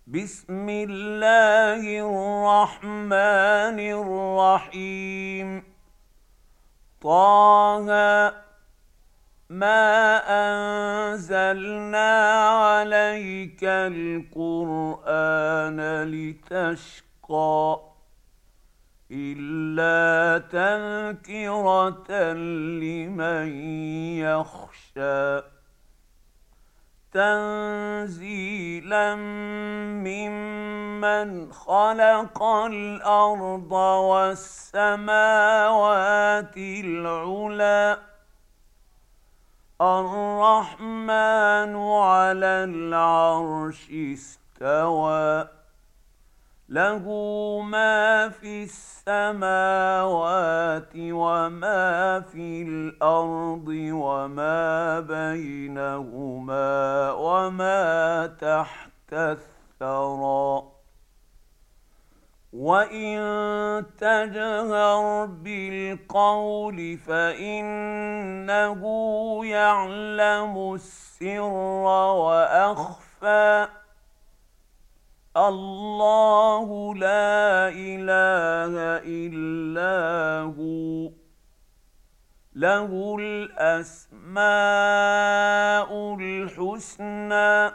بسم الله الرحمن الرحيم. طه ما أنزلنا عليك القرآن لتشقى إلا تذكرة لمن يخشى تنزيلا ممن خلق الأرض والسماوات العلى الرحمن على العرش استوى له ما في السماوات وما في الأرض وما بينهما وما تحت الثرى وإن تجهر بالقول فإنه يعلم السر وأخفى الله لا إله إلا هو له الأسماء الحسنى.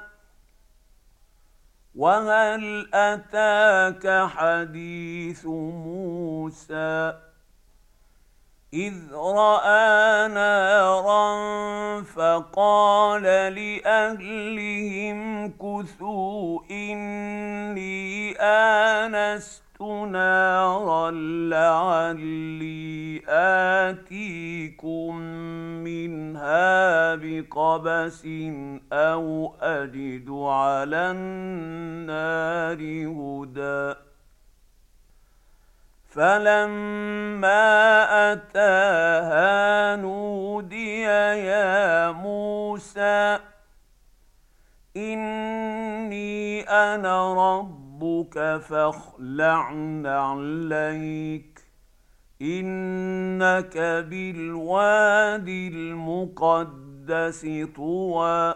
وهل أتاك حديث موسى إذ رأى نارا فقال لأهلهم كثوا إني آنست نارا لعلي آتيكم منها بقبس أو أجد على النار هدى. فلما أتاها نودي يا موسى إني أنا ربك فاخلع نعليك إنك بالوادي المقدس طوى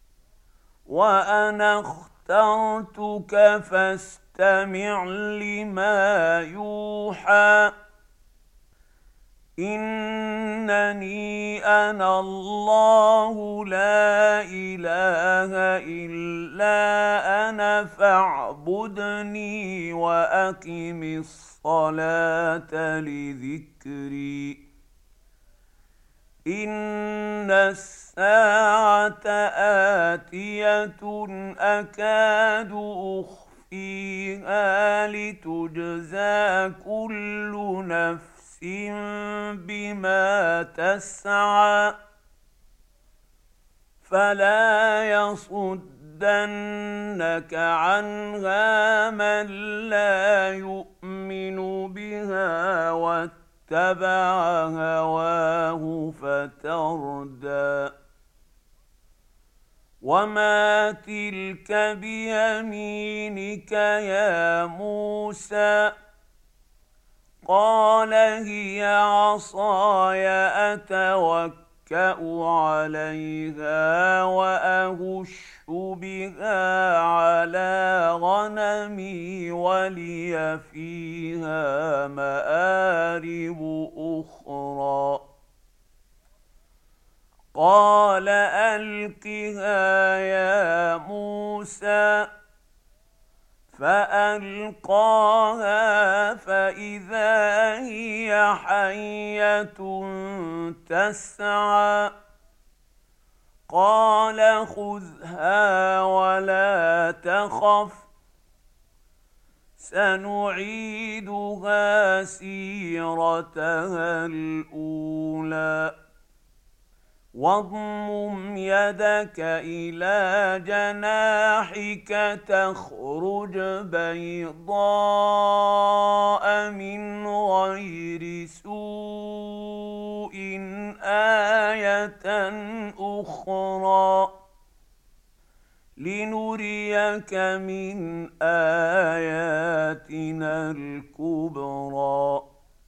وأنا اخترتك فاستمع لما يوحى إنني أنا الله لا إله إلا أنا فاعبدني وأقم الصلاة لذكري. إن الساعة آتية أكاد أخفيها لتجزى كل نفس بما تسعى فلا يصدنك عنها من لا يؤمن بها واتبع هواه فتردى. وما تلك بيمينك يا موسى قال هي عصاي أتوكأ عليها وأهش بها على غنمي ولي فيها مآرب أخرى. قال ألقها يا موسى فألقاها فإذا هي حية تسعى. قال خذها ولا تخف سنعيدها سيرتها الأولى واضمم يدك إلى جناحك تخرج بيضاء من غير سوء آية أخرى لنريك من آياتنا الكبرى.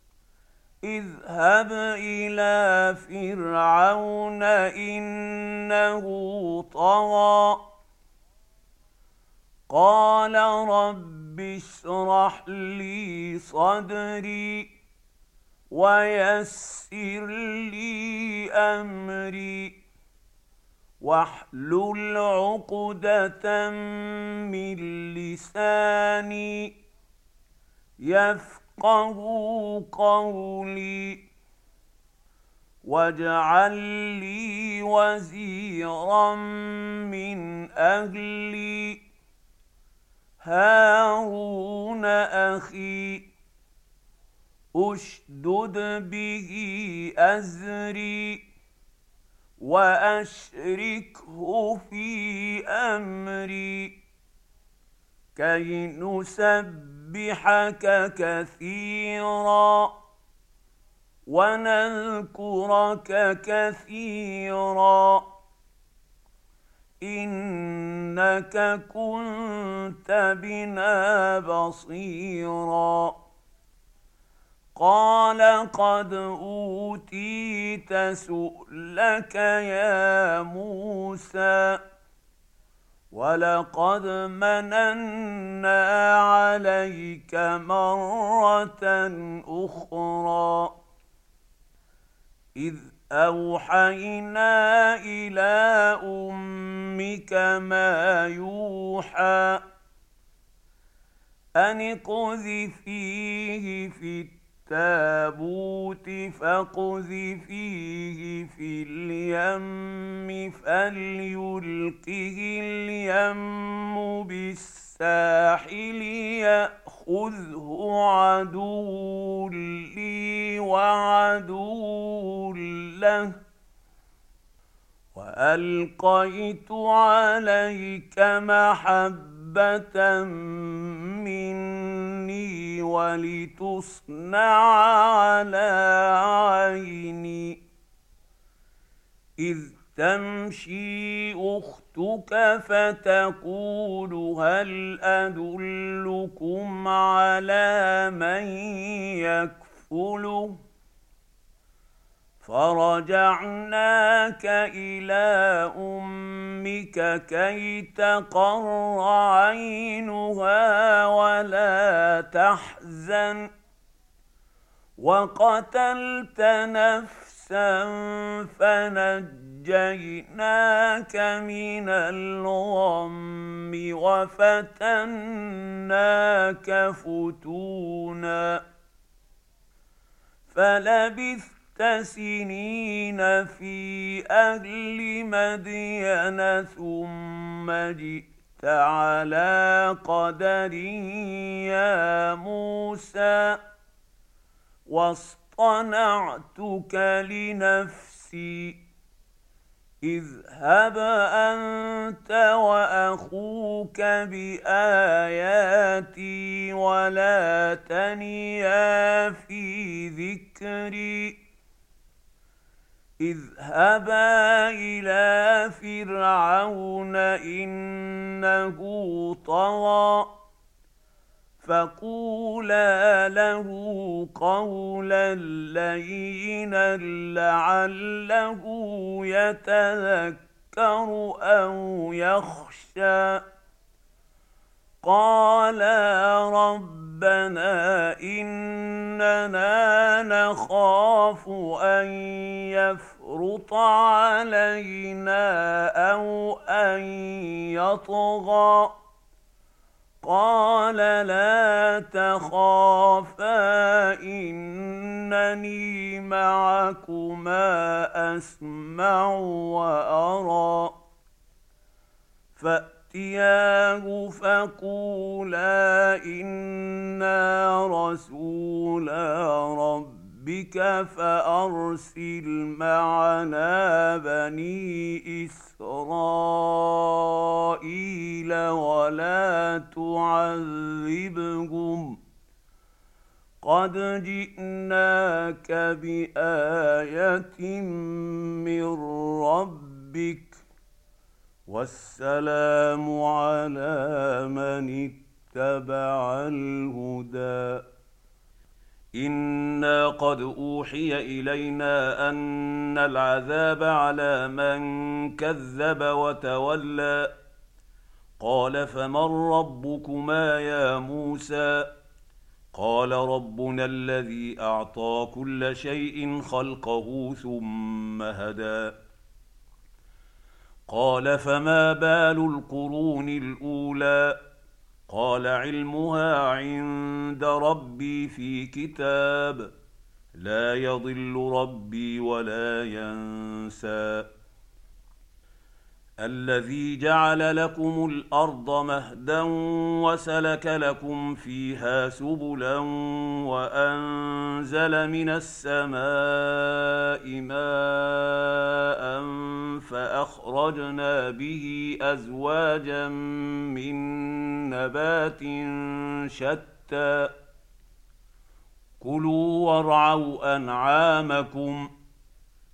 اذهب إلى فرعون إنه طغى قال رب اشرح لي صدري ويسر لي أمري واحلل عقدة من لساني يفقه قولي واجعل لي وزيرا من أهلي هارون أخي أشدد به أزري وأشركه في أمري كي نسبحك كثيرا ونذكرك كثيرا إنك كنت بنا بصيرا قال قد أوتيت سؤلك يا موسى ولقد مننا عليك مرة أخرى إذ أوحينا إلى أمك ما يوحى أن اقذفيه في التابوت فاقذفيه في اليم فليلقه اليم بالساحل يأخذه عدو لي وعدو له وألقيت عليك محبة مني ولتصنع على عيني إذ تمشي أختك فتقول هل أدلكم على من يكفله فرجعناك إلى أمك كي تقر عينها ولا تحزن وقتلت نفسا فنجيناك من الغم وفتناك فتونا فلبثت سنين في أهل مدين ثم جئت على قدر يا موسى واصطنعتك لنفسي اذهب أنت وأخوك بآياتي ولا تنيا في ذكري اذهبا إلى فرعون إنه طغى فقولا له قولا لينا لعله يتذكر أو يخشى قالا ربنا إننا نخاف أن يفرط علينا أو أن يطغى قال لا تخافا إنني معكما أسمع وأرى فأتياه فقولا إنا رسولا ربك فأرسل معنا بني إسرائيل ولا تعذبهم قد جئناك بآية من ربك والسلام على من اتبع الهدى إنا قد أوحي إلينا أن العذاب على من كذب وتولى قال فمن ربكما يا موسى قال ربنا الذي اعطى كل شيء خلقه ثم هدى قال فما بال القرون الاولى قال علمها عند ربي في كتاب لا يضل ربي ولا ينسى الذي جعل لكم الارض مهدا وسلك لكم فيها سبلا وانزل من السماء ماء فاخرجنا به ازواجا من نبات شتى كلوا وارعوا انعامكم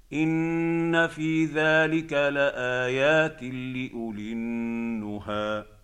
إن في ذلك لآيات لأولي النهى